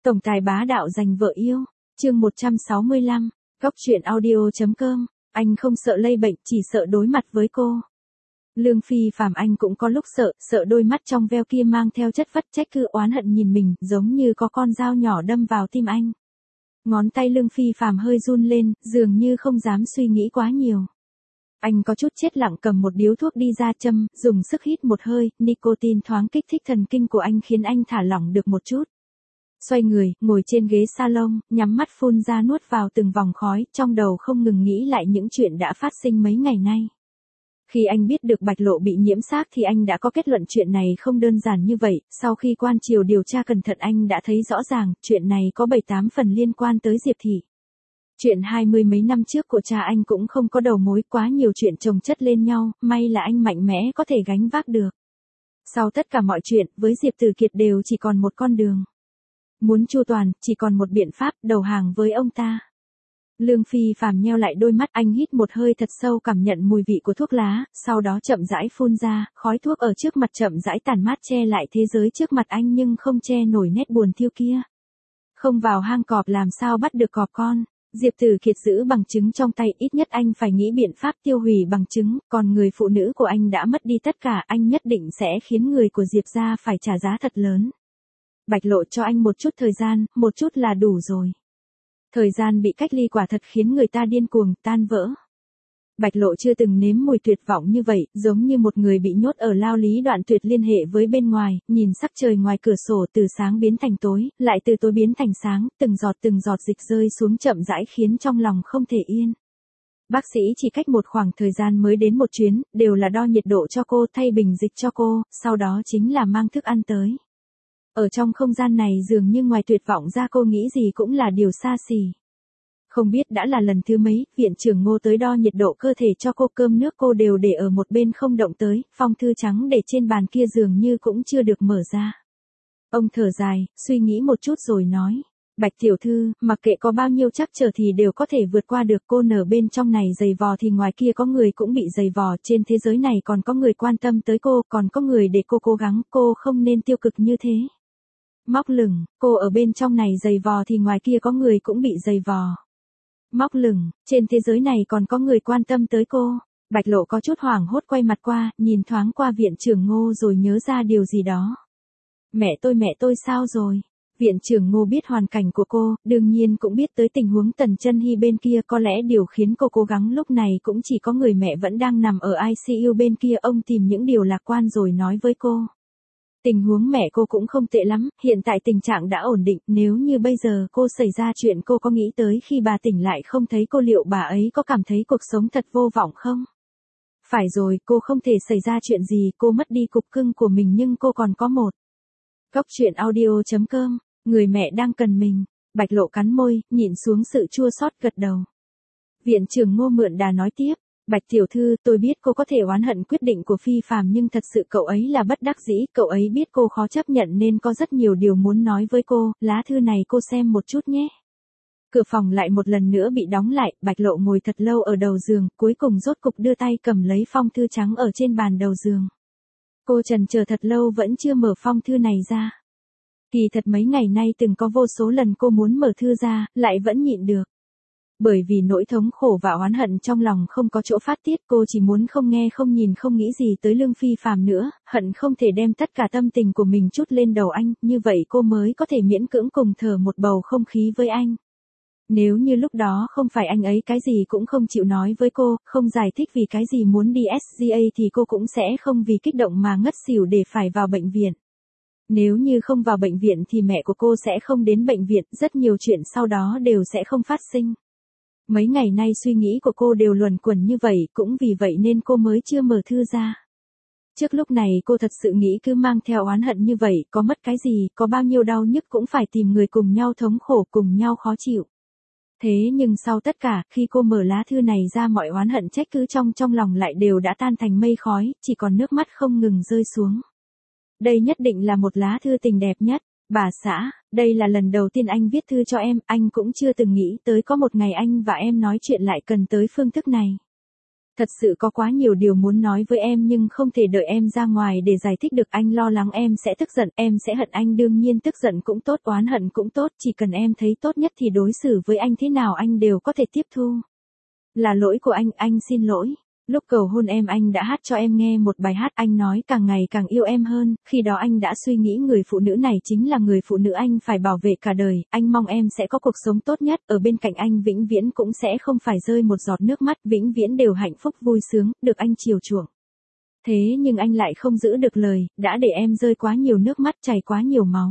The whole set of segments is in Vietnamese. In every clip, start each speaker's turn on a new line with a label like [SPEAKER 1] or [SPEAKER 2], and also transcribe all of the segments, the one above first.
[SPEAKER 1] Tổng tài bá đạo giành vợ yêu. Chương 165. Góc truyện audio.com. Anh không sợ lây bệnh, chỉ sợ đối mặt với cô. Lương Phi Phạm anh cũng có lúc sợ đôi mắt trong veo kia mang theo chất vất trách cứ oán hận nhìn mình, giống như có con dao nhỏ đâm vào tim anh. Ngón tay Lương Phi Phạm hơi run lên, dường như không dám suy nghĩ quá nhiều. Anh có chút chết lặng cầm một điếu thuốc đi ra châm, dùng sức hít một hơi, nicotine thoáng kích thích thần kinh của anh khiến anh thả lỏng được một chút. Xoay người, ngồi trên ghế salon, nhắm mắt phun ra nuốt vào từng vòng khói, trong đầu không ngừng nghĩ lại những chuyện đã phát sinh mấy ngày nay. Khi anh biết được Bạch Lộ bị nhiễm xác thì anh đã có kết luận chuyện này không đơn giản như vậy, sau khi quan triều điều tra cẩn thận anh đã thấy rõ ràng, chuyện này có 7-8 phần liên quan tới Diệp Thị. Chuyện 20 mấy năm trước của cha anh cũng không có đầu mối, quá nhiều chuyện chồng chất lên nhau, may là anh mạnh mẽ có thể gánh vác được. Sau tất cả mọi chuyện, với Diệp Tử Kiệt đều chỉ còn một con đường. Muốn chu toàn, chỉ còn một biện pháp, đầu hàng với ông ta. Lương Phi Phạm nheo lại đôi mắt, anh hít một hơi thật sâu cảm nhận mùi vị của thuốc lá, sau đó chậm rãi phun ra, khói thuốc ở trước mặt chậm rãi tản mát che lại thế giới trước mặt anh nhưng không che nổi nét buồn thiêu kia. Không vào hang cọp làm sao bắt được cọp con. Diệp Tử Kiệt giữ bằng chứng trong tay, ít nhất anh phải nghĩ biện pháp tiêu hủy bằng chứng, còn người phụ nữ của anh đã mất đi tất cả, anh nhất định sẽ khiến người của Diệp gia phải trả giá thật lớn. Bạch Lộ cho anh một chút thời gian, một chút là đủ rồi. Thời gian bị cách ly quả thật khiến người ta điên cuồng, tan vỡ. Bạch Lộ chưa từng nếm mùi tuyệt vọng như vậy, giống như một người bị nhốt ở lao lý đoạn tuyệt liên hệ với bên ngoài, nhìn sắc trời ngoài cửa sổ từ sáng biến thành tối, lại từ tối biến thành sáng, từng giọt dịch rơi xuống chậm rãi khiến trong lòng không thể yên. Bác sĩ chỉ cách một khoảng thời gian mới đến một chuyến, đều là đo nhiệt độ cho cô, thay bình dịch cho cô, sau đó chính là mang thức ăn tới. Ở trong không gian này dường như ngoài tuyệt vọng ra cô nghĩ gì cũng là điều xa xỉ. Không biết đã là lần thứ mấy, viện trưởng Ngô tới đo nhiệt độ cơ thể cho cô, cơm nước cô đều để ở một bên không động tới, phong thư trắng để trên bàn kia dường như cũng chưa được mở ra. Ông thở dài, suy nghĩ một chút rồi nói, Bạch tiểu thư, mặc kệ có bao nhiêu trắc trở thì đều có thể vượt qua được, cô nở bên trong này giày vò thì ngoài kia có người cũng bị giày vò, trên thế giới này còn có người quan tâm tới cô, còn có người để cô cố gắng, cô không nên tiêu cực như thế. Móc lửng, cô ở bên trong này giày vò thì ngoài kia có người cũng bị giày vò. Móc lửng, trên thế giới này còn có người quan tâm tới cô. Bạch Lộ có chút hoảng hốt quay mặt qua, nhìn thoáng qua viện trưởng Ngô rồi nhớ ra điều gì đó. Mẹ tôi sao rồi? Viện trưởng Ngô biết hoàn cảnh của cô, đương nhiên cũng biết tới tình huống Tần Chân Hy bên kia, có lẽ điều khiến cô cố gắng lúc này cũng chỉ có người mẹ vẫn đang nằm ở ICU bên kia, ông tìm những điều lạc quan rồi nói với cô. Tình huống mẹ cô cũng không tệ lắm, hiện tại tình trạng đã ổn định, nếu như bây giờ cô xảy ra chuyện cô có nghĩ tới khi bà tỉnh lại không thấy cô liệu bà ấy có cảm thấy cuộc sống thật vô vọng không? Phải rồi, cô không thể xảy ra chuyện gì, cô mất đi cục cưng của mình nhưng cô còn có một. Góc truyện audio.com, người mẹ đang cần mình. Bạch Lộ cắn môi, nhịn xuống sự chua xót gật đầu. Viện trưởng Ngô mượn đà nói tiếp. Bạch tiểu thư, tôi biết cô có thể oán hận quyết định của Phi Phạm nhưng thật sự cậu ấy là bất đắc dĩ, cậu ấy biết cô khó chấp nhận nên có rất nhiều điều muốn nói với cô, lá thư này cô xem một chút nhé. Cửa phòng lại một lần nữa bị đóng lại, Bạch Lộ ngồi thật lâu ở đầu giường, cuối cùng rốt cục đưa tay cầm lấy phong thư trắng ở trên bàn đầu giường. Cô trần chờ thật lâu vẫn chưa mở phong thư này ra. Kỳ thật mấy ngày nay từng có vô số lần cô muốn mở thư ra, lại vẫn nhịn được. Bởi vì nỗi thống khổ và oán hận trong lòng không có chỗ phát tiết, cô chỉ muốn không nghe không nhìn không nghĩ gì tới Lương Phi Phạm nữa, hận không thể đem tất cả tâm tình của mình trút lên đầu anh, như vậy cô mới có thể miễn cưỡng cùng thở một bầu không khí với anh. Nếu như lúc đó không phải anh ấy cái gì cũng không chịu nói với cô, không giải thích vì cái gì muốn đi SGA thì cô cũng sẽ không vì kích động mà ngất xỉu để phải vào bệnh viện. Nếu như không vào bệnh viện thì mẹ của cô sẽ không đến bệnh viện, rất nhiều chuyện sau đó đều sẽ không phát sinh. Mấy ngày nay suy nghĩ của cô đều luẩn quẩn như vậy, cũng vì vậy nên cô mới chưa mở thư ra. Trước lúc này cô thật sự nghĩ cứ mang theo oán hận như vậy, có mất cái gì, có bao nhiêu đau nhức cũng phải tìm người cùng nhau thống khổ, cùng nhau khó chịu. Thế nhưng sau tất cả, khi cô mở lá thư này ra mọi oán hận trách cứ trong lòng lại đều đã tan thành mây khói, chỉ còn nước mắt không ngừng rơi xuống. Đây nhất định là một lá thư tình đẹp nhất. Bà xã, đây là lần đầu tiên anh viết thư cho em, anh cũng chưa từng nghĩ tới có một ngày anh và em nói chuyện lại cần tới phương thức này. Thật sự có quá nhiều điều muốn nói với em nhưng không thể đợi em ra ngoài để giải thích được, anh lo lắng em sẽ tức giận, em sẽ hận anh, đương nhiên tức giận cũng tốt, oán hận cũng tốt, chỉ cần em thấy tốt nhất thì đối xử với anh thế nào anh đều có thể tiếp thu. Là lỗi của anh xin lỗi. Lúc cầu hôn em anh đã hát cho em nghe một bài hát, anh nói càng ngày càng yêu em hơn, khi đó anh đã suy nghĩ người phụ nữ này chính là người phụ nữ anh phải bảo vệ cả đời, anh mong em sẽ có cuộc sống tốt nhất, ở bên cạnh anh vĩnh viễn cũng sẽ không phải rơi một giọt nước mắt, vĩnh viễn đều hạnh phúc vui sướng, được anh chiều chuộng. Thế nhưng anh lại không giữ được lời, đã để em rơi quá nhiều nước mắt, chảy quá nhiều máu.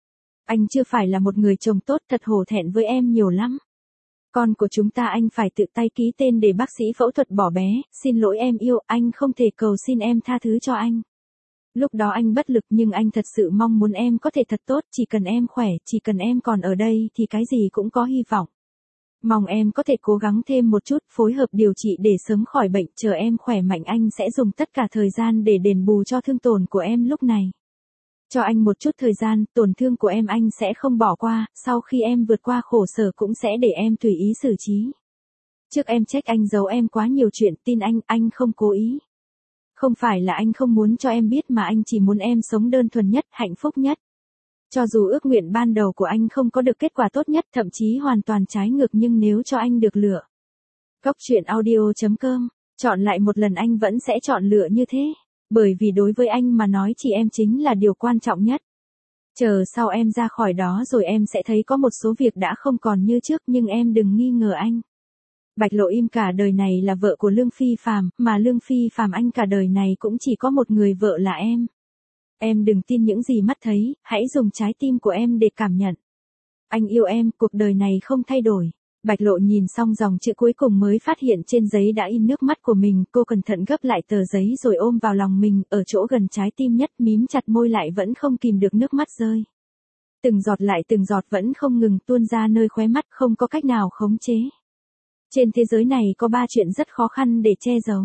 [SPEAKER 1] Anh chưa phải là một người chồng tốt, thật hổ thẹn với em nhiều lắm. Con của chúng ta anh phải tự tay ký tên để bác sĩ phẫu thuật bỏ bé, xin lỗi em yêu, anh không thể cầu xin em tha thứ cho anh. Lúc đó anh bất lực nhưng anh thật sự mong muốn em có thể thật tốt, chỉ cần em khỏe, chỉ cần em còn ở đây thì cái gì cũng có hy vọng. Mong em có thể cố gắng thêm một chút, phối hợp điều trị để sớm khỏi bệnh, chờ em khỏe mạnh anh sẽ dùng tất cả thời gian để đền bù cho thương tổn của em lúc này. Cho anh một chút thời gian, tổn thương của em anh sẽ không bỏ qua, sau khi em vượt qua khổ sở cũng sẽ để em tùy ý xử trí. Trước em trách anh giấu em quá nhiều chuyện, tin anh không cố ý. Không phải là anh không muốn cho em biết mà anh chỉ muốn em sống đơn thuần nhất, hạnh phúc nhất. Cho dù ước nguyện ban đầu của anh không có được kết quả tốt nhất, thậm chí hoàn toàn trái ngược, nhưng nếu cho anh được lựa. Góc truyện audio.com, chọn lại một lần anh vẫn sẽ chọn lựa như thế. Bởi vì đối với anh mà nói chị em chính là điều quan trọng nhất. Chờ sau em ra khỏi đó rồi em sẽ thấy có một số việc đã không còn như trước, nhưng em đừng nghi ngờ anh. Bạch Lộ Im cả đời này là vợ của Lương Phi Phàm, mà Lương Phi Phàm anh cả đời này cũng chỉ có một người vợ là em. Em đừng tin những gì mắt thấy, hãy dùng trái tim của em để cảm nhận. Anh yêu em, cuộc đời này không thay đổi. Bạch Lộ nhìn xong dòng chữ cuối cùng mới phát hiện trên giấy đã in nước mắt của mình, cô cẩn thận gấp lại tờ giấy rồi ôm vào lòng mình, ở chỗ gần trái tim nhất, mím chặt môi lại vẫn không kìm được nước mắt rơi. Từng giọt lại từng giọt vẫn không ngừng tuôn ra nơi khóe mắt, không có cách nào khống chế. Trên thế giới này có 3 chuyện rất khó khăn để che giấu.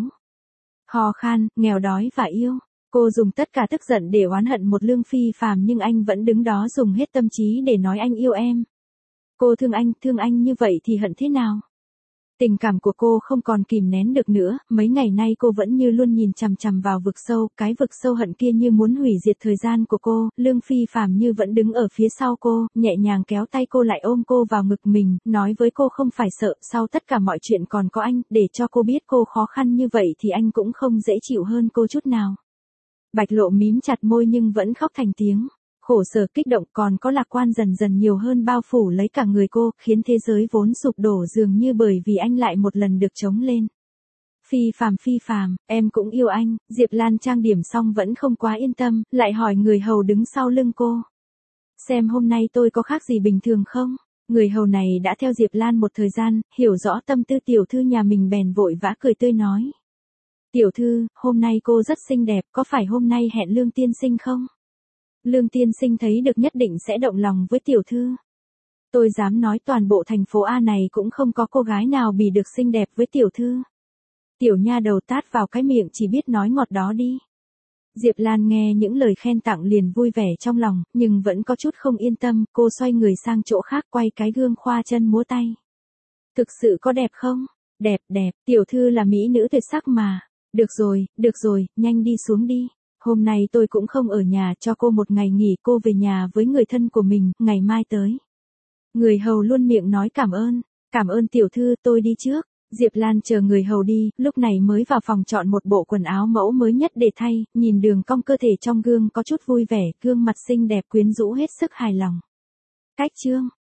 [SPEAKER 1] Ho khan, nghèo đói và yêu. Cô dùng tất cả tức giận để oán hận một Lương Phi Phàm nhưng anh vẫn đứng đó dùng hết tâm trí để nói anh yêu em. Cô thương anh như vậy thì hận thế nào? Tình cảm của cô không còn kìm nén được nữa, mấy ngày nay cô vẫn như luôn nhìn chằm chằm vào vực sâu, cái vực sâu hận kia như muốn hủy diệt thời gian của cô, Lương Phi Phàm như vẫn đứng ở phía sau cô, nhẹ nhàng kéo tay cô lại ôm cô vào ngực mình, nói với cô không phải sợ, sau tất cả mọi chuyện còn có anh, để cho cô biết cô khó khăn như vậy thì anh cũng không dễ chịu hơn cô chút nào. Bạch Lộ mím chặt môi nhưng vẫn khóc thành tiếng. Khổ sở, kích động còn có lạc quan dần dần nhiều hơn bao phủ lấy cả người cô, khiến thế giới vốn sụp đổ dường như bởi vì anh lại một lần được chống lên. Phi Phàm, em cũng yêu anh. Diệp Lan trang điểm xong vẫn không quá yên tâm, lại hỏi người hầu đứng sau lưng cô. Xem hôm nay tôi có khác gì bình thường không? Người hầu này đã theo Diệp Lan một thời gian, hiểu rõ tâm tư tiểu thư nhà mình bèn vội vã cười tươi nói. Tiểu thư, hôm nay cô rất xinh đẹp, có phải hôm nay hẹn Lương tiên sinh không? Lương tiên sinh thấy được nhất định sẽ động lòng với tiểu thư. Tôi dám nói toàn bộ thành phố A này cũng không có cô gái nào bì được xinh đẹp với tiểu thư. Tiểu nha đầu tát vào cái miệng chỉ biết nói ngọt đó đi. Diệp Lan nghe những lời khen tặng liền vui vẻ trong lòng, nhưng vẫn có chút không yên tâm, cô xoay người sang chỗ khác quay cái gương khoa chân múa tay. Thực sự có đẹp không? Đẹp, tiểu thư là mỹ nữ tuyệt sắc mà. Được rồi, nhanh đi xuống đi. Hôm nay tôi cũng không ở nhà, cho cô một ngày nghỉ, cô về nhà với người thân của mình, ngày mai tới. Người hầu luôn miệng nói cảm ơn tiểu thư, tôi đi trước. Diệp Lan chờ người hầu đi, lúc này mới vào phòng chọn một bộ quần áo mẫu mới nhất để thay, nhìn đường cong cơ thể trong gương có chút vui vẻ, gương mặt xinh đẹp quyến rũ hết sức hài lòng. Cách chương